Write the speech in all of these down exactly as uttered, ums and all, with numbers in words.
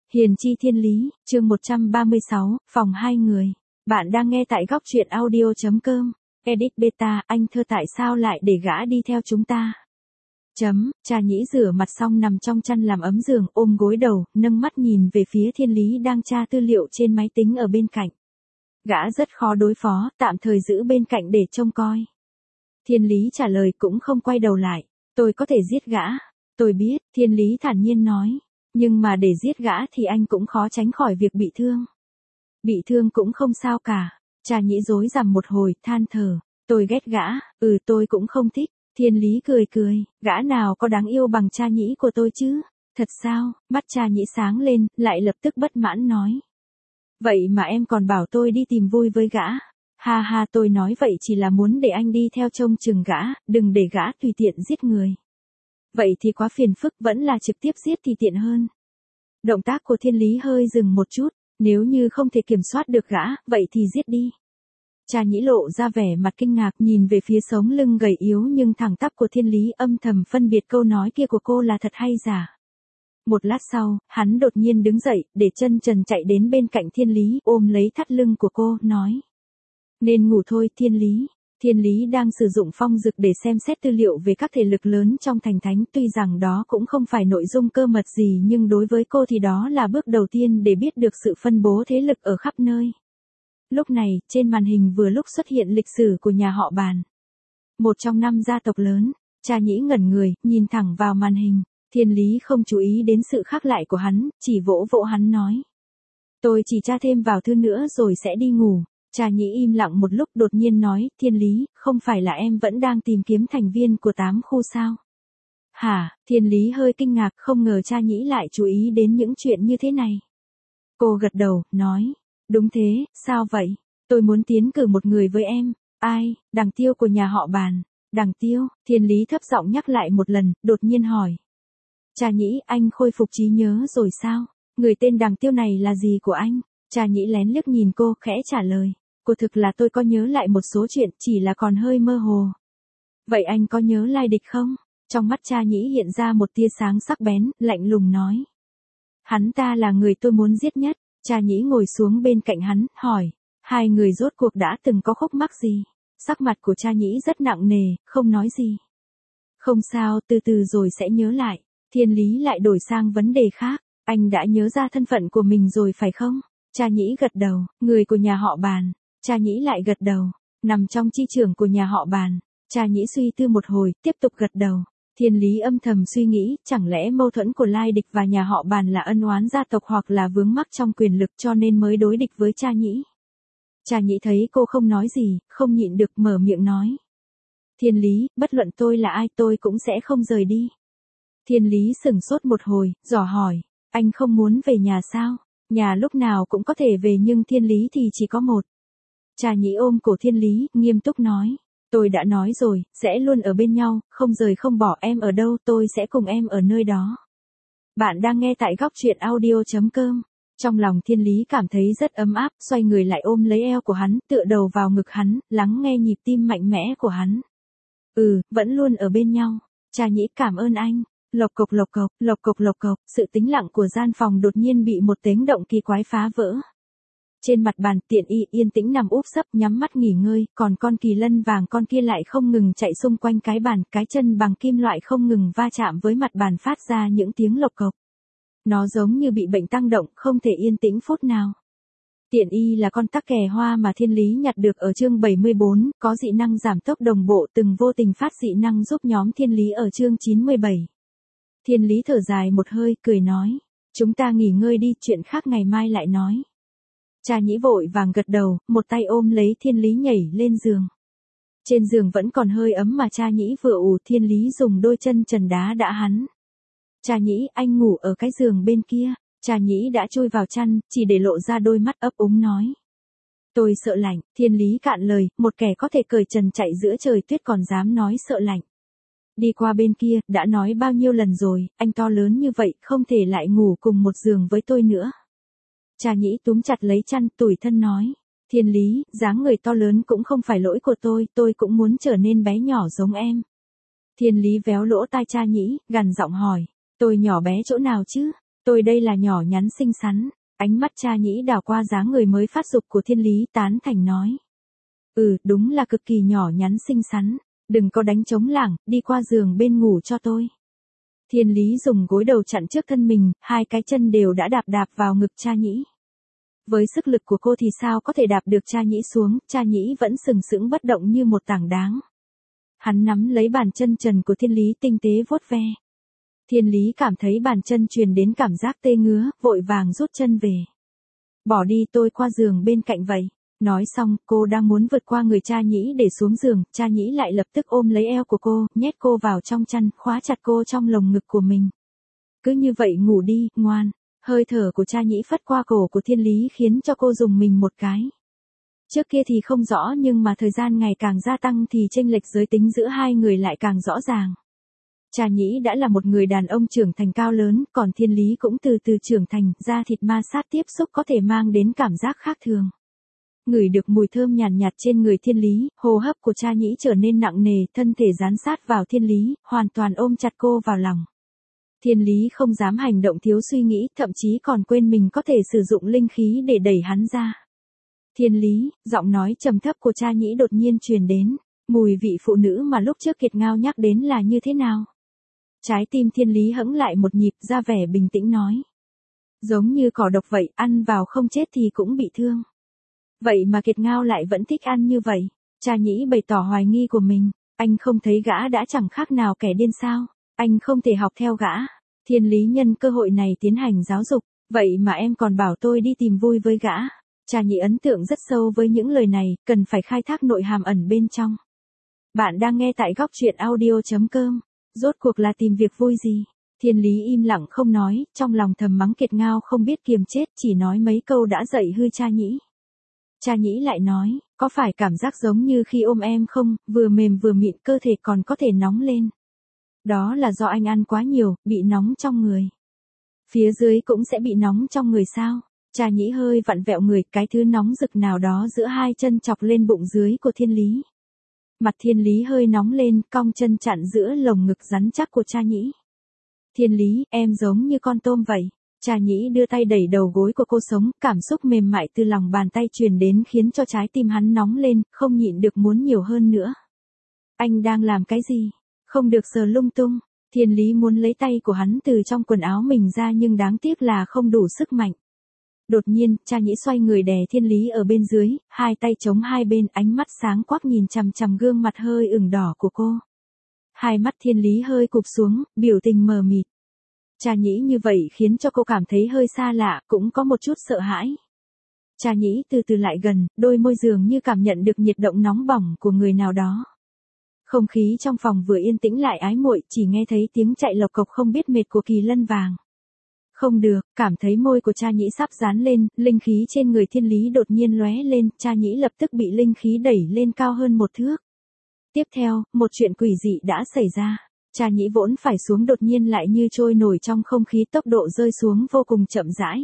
Hiền chi thiên lý, chương một trăm ba mươi sáu, phòng hai người. Bạn đang nghe tại góc truyện audio.com. Edit beta, anh thơ tại sao lại để gã đi theo chúng ta? Chấm, Trà Nhĩ rửa mặt xong nằm trong chăn làm ấm giường, ôm gối đầu, nâng mắt nhìn về phía Thiên Lý đang tra tư liệu trên máy tính ở bên cạnh. Gã rất khó đối phó, tạm thời giữ bên cạnh để trông coi. Thiên Lý trả lời cũng không quay đầu lại. Tôi có thể giết gã. Tôi biết, Thiên Lý thản nhiên nói. Nhưng mà để giết gã thì anh cũng khó tránh khỏi việc bị thương. Bị thương cũng không sao cả. Trà Nhĩ rối rắm một hồi, than thở. Tôi ghét gã, ừ tôi cũng không thích. Thiên Lý cười cười, gã nào có đáng yêu bằng Trà Nhĩ của tôi chứ? Thật sao? Mắt Trà Nhĩ sáng lên, lại lập tức bất mãn nói. Vậy mà em còn bảo tôi đi tìm vui với gã. Ha ha, tôi nói vậy chỉ là muốn để anh đi theo trông chừng gã, đừng để gã tùy tiện giết người. Vậy thì quá phiền phức, vẫn là trực tiếp giết thì tiện hơn. Động tác của Thiên Lý hơi dừng một chút, nếu như không thể kiểm soát được gã, vậy thì giết đi. Trà Nhĩ lộ ra vẻ mặt kinh ngạc nhìn về phía sống lưng gầy yếu nhưng thẳng tắp của Thiên Lý, âm thầm phân biệt câu nói kia của cô là thật hay giả. Một lát sau, hắn đột nhiên đứng dậy, để chân trần chạy đến bên cạnh Thiên Lý, ôm lấy thắt lưng của cô, nói. Nên ngủ thôi Thiên Lý. Thiên Lý đang sử dụng phong dực để xem xét tư liệu về các thể lực lớn trong thành thánh, tuy rằng đó cũng không phải nội dung cơ mật gì nhưng đối với cô thì đó là bước đầu tiên để biết được sự phân bố thế lực ở khắp nơi. Lúc này, trên màn hình vừa lúc xuất hiện lịch sử của nhà họ Bàn. Một trong năm gia tộc lớn. Trà Nhĩ ngẩn người, nhìn thẳng vào màn hình. Thiên Lý không chú ý đến sự khác lại của hắn, chỉ vỗ vỗ hắn nói. Tôi chỉ tra thêm vào thư nữa rồi sẽ đi ngủ. Trà Nhĩ im lặng một lúc đột nhiên nói, Thiên Lý, không phải là em vẫn đang tìm kiếm thành viên của tám khu sao? Hả? Thiên Lý hơi kinh ngạc, không ngờ Trà Nhĩ lại chú ý đến những chuyện như thế này. Cô gật đầu, nói, đúng thế, sao vậy? Tôi muốn tiến cử một người với em. Ai? Đằng Tiêu của nhà họ Bàn. Đằng Tiêu? Thiên Lý thấp giọng nhắc lại một lần, đột nhiên hỏi. Trà Nhĩ, anh khôi phục trí nhớ rồi sao? Người tên Đằng Tiêu này là gì của anh? Trà Nhĩ lén liếc nhìn cô, khẽ trả lời. Cô thực là tôi có nhớ lại một số chuyện, chỉ là còn hơi mơ hồ. Vậy anh có nhớ lai địch không? Trong mắt Trà Nhĩ hiện ra một tia sáng sắc bén, lạnh lùng nói. Hắn ta là người tôi muốn giết nhất. Trà Nhĩ ngồi xuống bên cạnh hắn, hỏi. Hai người rốt cuộc đã từng có khúc mắc gì? Sắc mặt của Trà Nhĩ rất nặng nề, không nói gì. Không sao, từ từ rồi sẽ nhớ lại. Thiên Lý lại đổi sang vấn đề khác. Anh đã nhớ ra thân phận của mình rồi phải không? Trà Nhĩ gật đầu, người của nhà họ Bàn. Trà Nhĩ lại gật đầu, nằm trong chi trưởng của nhà họ Bàn. Trà Nhĩ suy tư một hồi, tiếp tục gật đầu. Thiên Lý âm thầm suy nghĩ, chẳng lẽ mâu thuẫn của Lai Địch và nhà họ Bàn là ân oán gia tộc hoặc là vướng mắc trong quyền lực cho nên mới đối địch với Trà Nhĩ. Trà Nhĩ thấy cô không nói gì, không nhịn được mở miệng nói. Thiên Lý, bất luận tôi là ai tôi cũng sẽ không rời đi. Thiên Lý sửng sốt một hồi, dò hỏi, anh không muốn về nhà sao? Nhà lúc nào cũng có thể về nhưng Thiên Lý thì chỉ có một. Trà Nhĩ ôm cổ Thiên Lý, nghiêm túc nói. Tôi đã nói rồi, sẽ luôn ở bên nhau, không rời không bỏ, em ở đâu tôi sẽ cùng em ở nơi đó. Bạn đang nghe tại góc truyện audio.com. Trong lòng Thiên Lý cảm thấy rất ấm áp, xoay người lại ôm lấy eo của hắn, tựa đầu vào ngực hắn, lắng nghe nhịp tim mạnh mẽ của hắn. Ừ, vẫn luôn ở bên nhau. Trà Nhĩ cảm ơn anh. Lộc cộc lộc cộc, lộc cộc lộc cộc, sự tĩnh lặng của gian phòng đột nhiên bị một tiếng động kỳ quái phá vỡ. Trên mặt bàn, Tiện Y yên tĩnh nằm úp sấp nhắm mắt nghỉ ngơi, còn con kỳ lân vàng con kia lại không ngừng chạy xung quanh cái bàn, cái chân bằng kim loại không ngừng va chạm với mặt bàn phát ra những tiếng lộc cộc. Nó giống như bị bệnh tăng động, không thể yên tĩnh phút nào. Tiện Y là con tắc kè hoa mà Thiên Lý nhặt được ở chương bảy mươi bốn, có dị năng giảm tốc đồng bộ, từng vô tình phát dị năng giúp nhóm Thiên Lý ở chương chín mươi bảy. Thiên Lý thở dài một hơi, cười nói. Chúng ta nghỉ ngơi đi, chuyện khác ngày mai lại nói. Trà Nhĩ vội vàng gật đầu, một tay ôm lấy Thiên Lý nhảy lên giường. Trên giường vẫn còn hơi ấm mà Trà Nhĩ vừa ủ, Thiên Lý dùng đôi chân trần đá đã hắn. Trà Nhĩ, anh ngủ ở cái giường bên kia. Trà Nhĩ đã chui vào chăn, chỉ để lộ ra đôi mắt ấp úng nói. Tôi sợ lạnh. Thiên Lý cạn lời, một kẻ có thể cởi trần chạy giữa trời tuyết còn dám nói sợ lạnh. Đi qua bên kia, đã nói bao nhiêu lần rồi, anh to lớn như vậy, không thể lại ngủ cùng một giường với tôi nữa. Trà Nhĩ túm chặt lấy chăn, tủi thân nói. Thiên Lý, dáng người to lớn cũng không phải lỗi của tôi, tôi cũng muốn trở nên bé nhỏ giống em. Thiên Lý véo lỗ tai Trà Nhĩ, gằn giọng hỏi. Tôi nhỏ bé chỗ nào chứ? Tôi đây là nhỏ nhắn xinh xắn. Ánh mắt cha nhĩ đảo qua dáng người mới phát dục của Thiên Lý, tán thành nói. Ừ, đúng là cực kỳ nhỏ nhắn xinh xắn. Đừng có đánh trống lảng, đi qua giường bên ngủ cho tôi. Thiên Lý dùng gối đầu chặn trước thân mình, hai cái chân đều đã đạp đạp vào ngực cha nhĩ. Với sức lực của cô thì sao có thể đạp được cha nhĩ xuống, cha nhĩ vẫn sừng sững bất động như một tảng đá. Hắn nắm lấy bàn chân trần của Thiên Lý tinh tế vuốt ve. Thiên Lý cảm thấy bàn chân truyền đến cảm giác tê ngứa, vội vàng rút chân về. Bỏ đi, tôi qua giường bên cạnh vậy. Nói xong, cô đang muốn vượt qua người cha nhĩ để xuống giường, cha nhĩ lại lập tức ôm lấy eo của cô, nhét cô vào trong chăn, khóa chặt cô trong lồng ngực của mình. Cứ như vậy ngủ đi, ngoan. Hơi thở của cha nhĩ phất qua cổ của Thiên Lý khiến cho cô rùng mình một cái. Trước kia thì không rõ nhưng mà thời gian ngày càng gia tăng thì chênh lệch giới tính giữa hai người lại càng rõ ràng. Cha nhĩ đã là một người đàn ông trưởng thành cao lớn, còn Thiên Lý cũng từ từ trưởng thành, da thịt ma sát tiếp xúc có thể mang đến cảm giác khác thường. Ngửi được mùi thơm nhàn nhạt, nhạt trên người Thiên Lý, hô hấp của cha nhĩ trở nên nặng nề, thân thể dán sát vào Thiên Lý, hoàn toàn ôm chặt cô vào lòng. Thiên Lý không dám hành động thiếu suy nghĩ, thậm chí còn quên mình có thể sử dụng linh khí để đẩy hắn ra. Thiên Lý, giọng nói trầm thấp của cha nhĩ đột nhiên truyền đến, mùi vị phụ nữ mà lúc trước Kiệt Ngao nhắc đến là như thế nào? Trái tim Thiên Lý hững lại một nhịp, ra vẻ bình tĩnh nói. Giống như cỏ độc vậy, ăn vào không chết thì cũng bị thương. Vậy mà Kiệt Ngao lại vẫn thích ăn như vậy. Cha nhĩ bày tỏ hoài nghi của mình, anh không thấy gã đã chẳng khác nào kẻ điên sao? Anh không thể học theo gã. Thiên Lý nhân cơ hội này tiến hành giáo dục, vậy mà em còn bảo tôi đi tìm vui với gã. Cha nhĩ ấn tượng rất sâu với những lời này, cần phải khai thác nội hàm ẩn bên trong. Bạn đang nghe tại góc truyện audio chấm com. Rốt cuộc là tìm việc vui gì? Thiên Lý im lặng không nói, trong lòng thầm mắng Kiệt Ngao không biết kiềm chết, chỉ nói mấy câu đã dậy hư cha nhĩ. Cha nhĩ lại nói, có phải cảm giác giống như khi ôm em không, vừa mềm vừa mịn, cơ thể còn có thể nóng lên. Đó là do anh ăn quá nhiều, bị nóng trong người. Phía dưới cũng sẽ bị nóng trong người sao? Cha nhĩ hơi vặn vẹo người, cái thứ nóng rực nào đó giữa hai chân chọc lên bụng dưới của Thiên Lý. Mặt Thiên Lý hơi nóng lên, cong chân chặn giữa lồng ngực rắn chắc của cha nhĩ. Thiên Lý, em giống như con tôm vậy. Cha nhĩ đưa tay đẩy đầu gối của cô sống, cảm xúc mềm mại từ lòng bàn tay truyền đến khiến cho trái tim hắn nóng lên, không nhịn được muốn nhiều hơn nữa. Anh đang làm cái gì? Không được sờ lung tung. Thiên Lý muốn lấy tay của hắn từ trong quần áo mình ra nhưng đáng tiếc là không đủ sức mạnh. Đột nhiên, cha nhĩ xoay người đè Thiên Lý ở bên dưới, hai tay chống hai bên, ánh mắt sáng quắc nhìn chằm chằm gương mặt hơi ửng đỏ của cô. Hai mắt Thiên Lý hơi cụp xuống, biểu tình mờ mịt. Cha nhĩ như vậy khiến cho cô cảm thấy hơi xa lạ, cũng có một chút sợ hãi. Cha nhĩ từ từ lại gần, đôi môi dường như cảm nhận được nhiệt động nóng bỏng của người nào đó. Không khí trong phòng vừa yên tĩnh lại ái muội, chỉ nghe thấy tiếng chạy lộc cộc không biết mệt của Kỳ Lân Vàng. Không được, cảm thấy môi của cha nhĩ sắp dán lên, linh khí trên người Thiên Lý đột nhiên lóe lên, cha nhĩ lập tức bị linh khí đẩy lên cao hơn một thước. Tiếp theo, một chuyện quỷ dị đã xảy ra. Cha nhĩ vốn phải xuống đột nhiên lại như trôi nổi trong không khí, tốc độ rơi xuống vô cùng chậm rãi.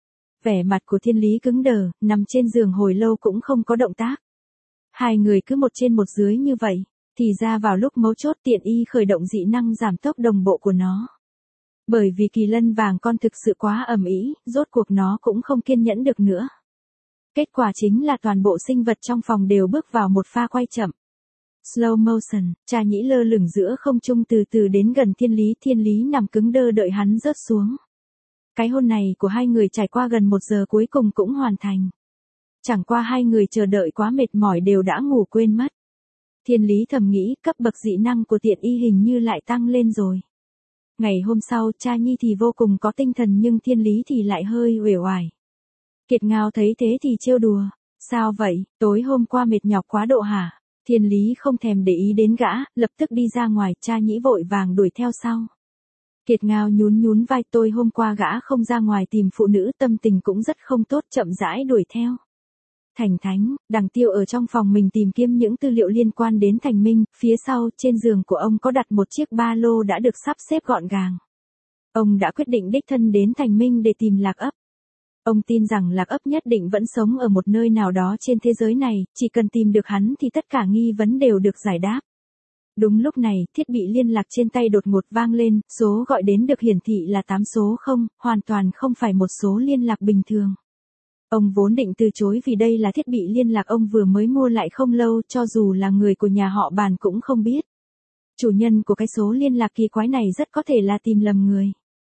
Vẻ mặt của Thiên Lý cứng đờ, nằm trên giường hồi lâu cũng không có động tác. Hai người cứ một trên một dưới như vậy, thì ra vào lúc mấu chốt Tiện Y khởi động dị năng giảm tốc đồng bộ của nó. Bởi vì Kỳ Lân Vàng con thực sự quá ầm ĩ, rốt cuộc nó cũng không kiên nhẫn được nữa. Kết quả chính là toàn bộ sinh vật trong phòng đều bước vào một pha quay chậm. Slow motion, cha nhĩ lơ lửng giữa không trung từ từ đến gần Thiên Lý, Thiên Lý nằm cứng đơ đợi hắn rớt xuống. Cái hôn này của hai người trải qua gần một giờ cuối cùng cũng hoàn thành. Chẳng qua hai người chờ đợi quá mệt mỏi đều đã ngủ quên mất. Thiên Lý thầm nghĩ cấp bậc dị năng của Tiện Y hình như lại tăng lên rồi. Ngày hôm sau, cha nhi thì vô cùng có tinh thần nhưng Thiên Lý thì lại hơi uể oải. Kiệt Ngao thấy thế thì trêu đùa. Sao vậy, tối hôm qua mệt nhọc quá độ hả? Thiên Lý không thèm để ý đến gã, lập tức đi ra ngoài, cha nhĩ vội vàng đuổi theo sau. Kiệt Ngao nhún nhún vai, tôi hôm qua gã không ra ngoài tìm phụ nữ, tâm tình cũng rất không tốt, chậm rãi đuổi theo. Thành Thánh, Đằng Tiêu ở trong phòng mình tìm kiếm những tư liệu liên quan đến Thành Minh, phía sau, trên giường của ông có đặt một chiếc ba lô đã được sắp xếp gọn gàng. Ông đã quyết định đích thân đến Thành Minh để tìm Lạc Ấp. Ông tin rằng Lạc Ấp nhất định vẫn sống ở một nơi nào đó trên thế giới này, chỉ cần tìm được hắn thì tất cả nghi vấn đều được giải đáp. Đúng lúc này, thiết bị liên lạc trên tay đột ngột vang lên, số gọi đến được hiển thị là tám số không, hoàn toàn không phải một số liên lạc bình thường. Ông vốn định từ chối vì đây là thiết bị liên lạc ông vừa mới mua lại không lâu, cho dù là người của nhà họ Bàn cũng không biết. Chủ nhân của cái số liên lạc kỳ quái này rất có thể là tìm lầm người.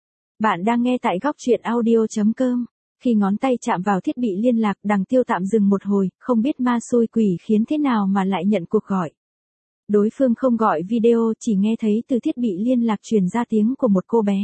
Bạn đang nghe tại góc truyện audio chấm com. Khi ngón tay chạm vào thiết bị liên lạc, Đằng Tiêu tạm dừng một hồi, không biết ma xui quỷ khiến thế nào mà lại nhận cuộc gọi. Đối phương không gọi video, chỉ nghe thấy từ thiết bị liên lạc truyền ra tiếng của một cô bé.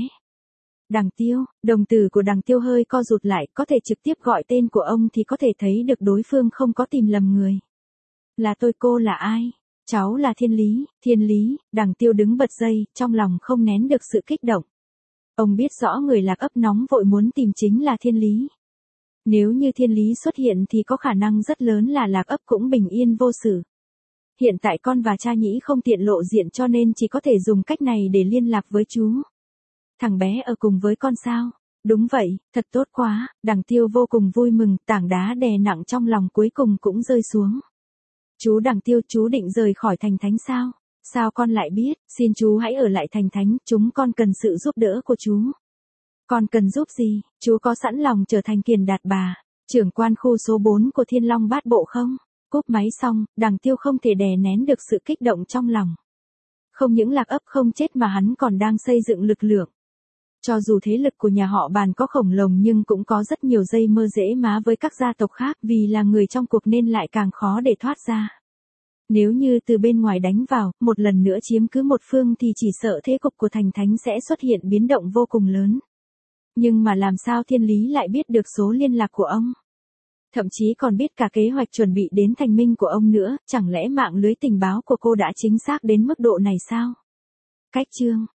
Đằng Tiêu, đồng tử của Đằng Tiêu hơi co rụt lại, có thể trực tiếp gọi tên của ông thì có thể thấy được đối phương không có tìm lầm người. Là tôi, cô là ai? Cháu là Thiên Lý, Thiên Lý. Đằng Tiêu đứng bật dậy, trong lòng không nén được sự kích động. Ông biết rõ người Lạc Ấp nóng vội muốn tìm chính là Thiên Lý. Nếu như Thiên Lý xuất hiện thì có khả năng rất lớn là Lạc Ấp cũng bình yên vô sự. Hiện tại con và cha Nhĩ không tiện lộ diện cho nên chỉ có thể dùng cách này để liên lạc với chú. Thằng bé ở cùng với con sao? Đúng vậy, thật tốt quá. Đằng Tiêu vô cùng vui mừng, tảng đá đè nặng trong lòng cuối cùng cũng rơi xuống. Chú Đằng Tiêu, chú định rời khỏi Thành Thánh sao? Sao con lại biết? Xin chú hãy ở lại Thành Thánh, chúng con cần sự giúp đỡ của chú. Con cần giúp gì? Chú có sẵn lòng trở thành Kiền Đạt Bà, trưởng quan khu số bốn của Thiên Long Bát Bộ không? Cúp máy xong, Đằng Tiêu không thể đè nén được sự kích động trong lòng. Không những Lạc Ấp không chết mà hắn còn đang xây dựng lực lượng. Cho dù thế lực của nhà họ Bàn có khổng lồ nhưng cũng có rất nhiều dây mơ dễ má với các gia tộc khác, vì là người trong cuộc nên lại càng khó để thoát ra. Nếu như từ bên ngoài đánh vào, một lần nữa chiếm cứ một phương thì chỉ sợ thế cục của Thành Thánh sẽ xuất hiện biến động vô cùng lớn. Nhưng mà làm sao Thiên Lý lại biết được số liên lạc của ông? Thậm chí còn biết cả kế hoạch chuẩn bị đến thành minh của ông nữa, chẳng lẽ mạng lưới tình báo của cô đã chính xác đến mức độ này sao? Cách chương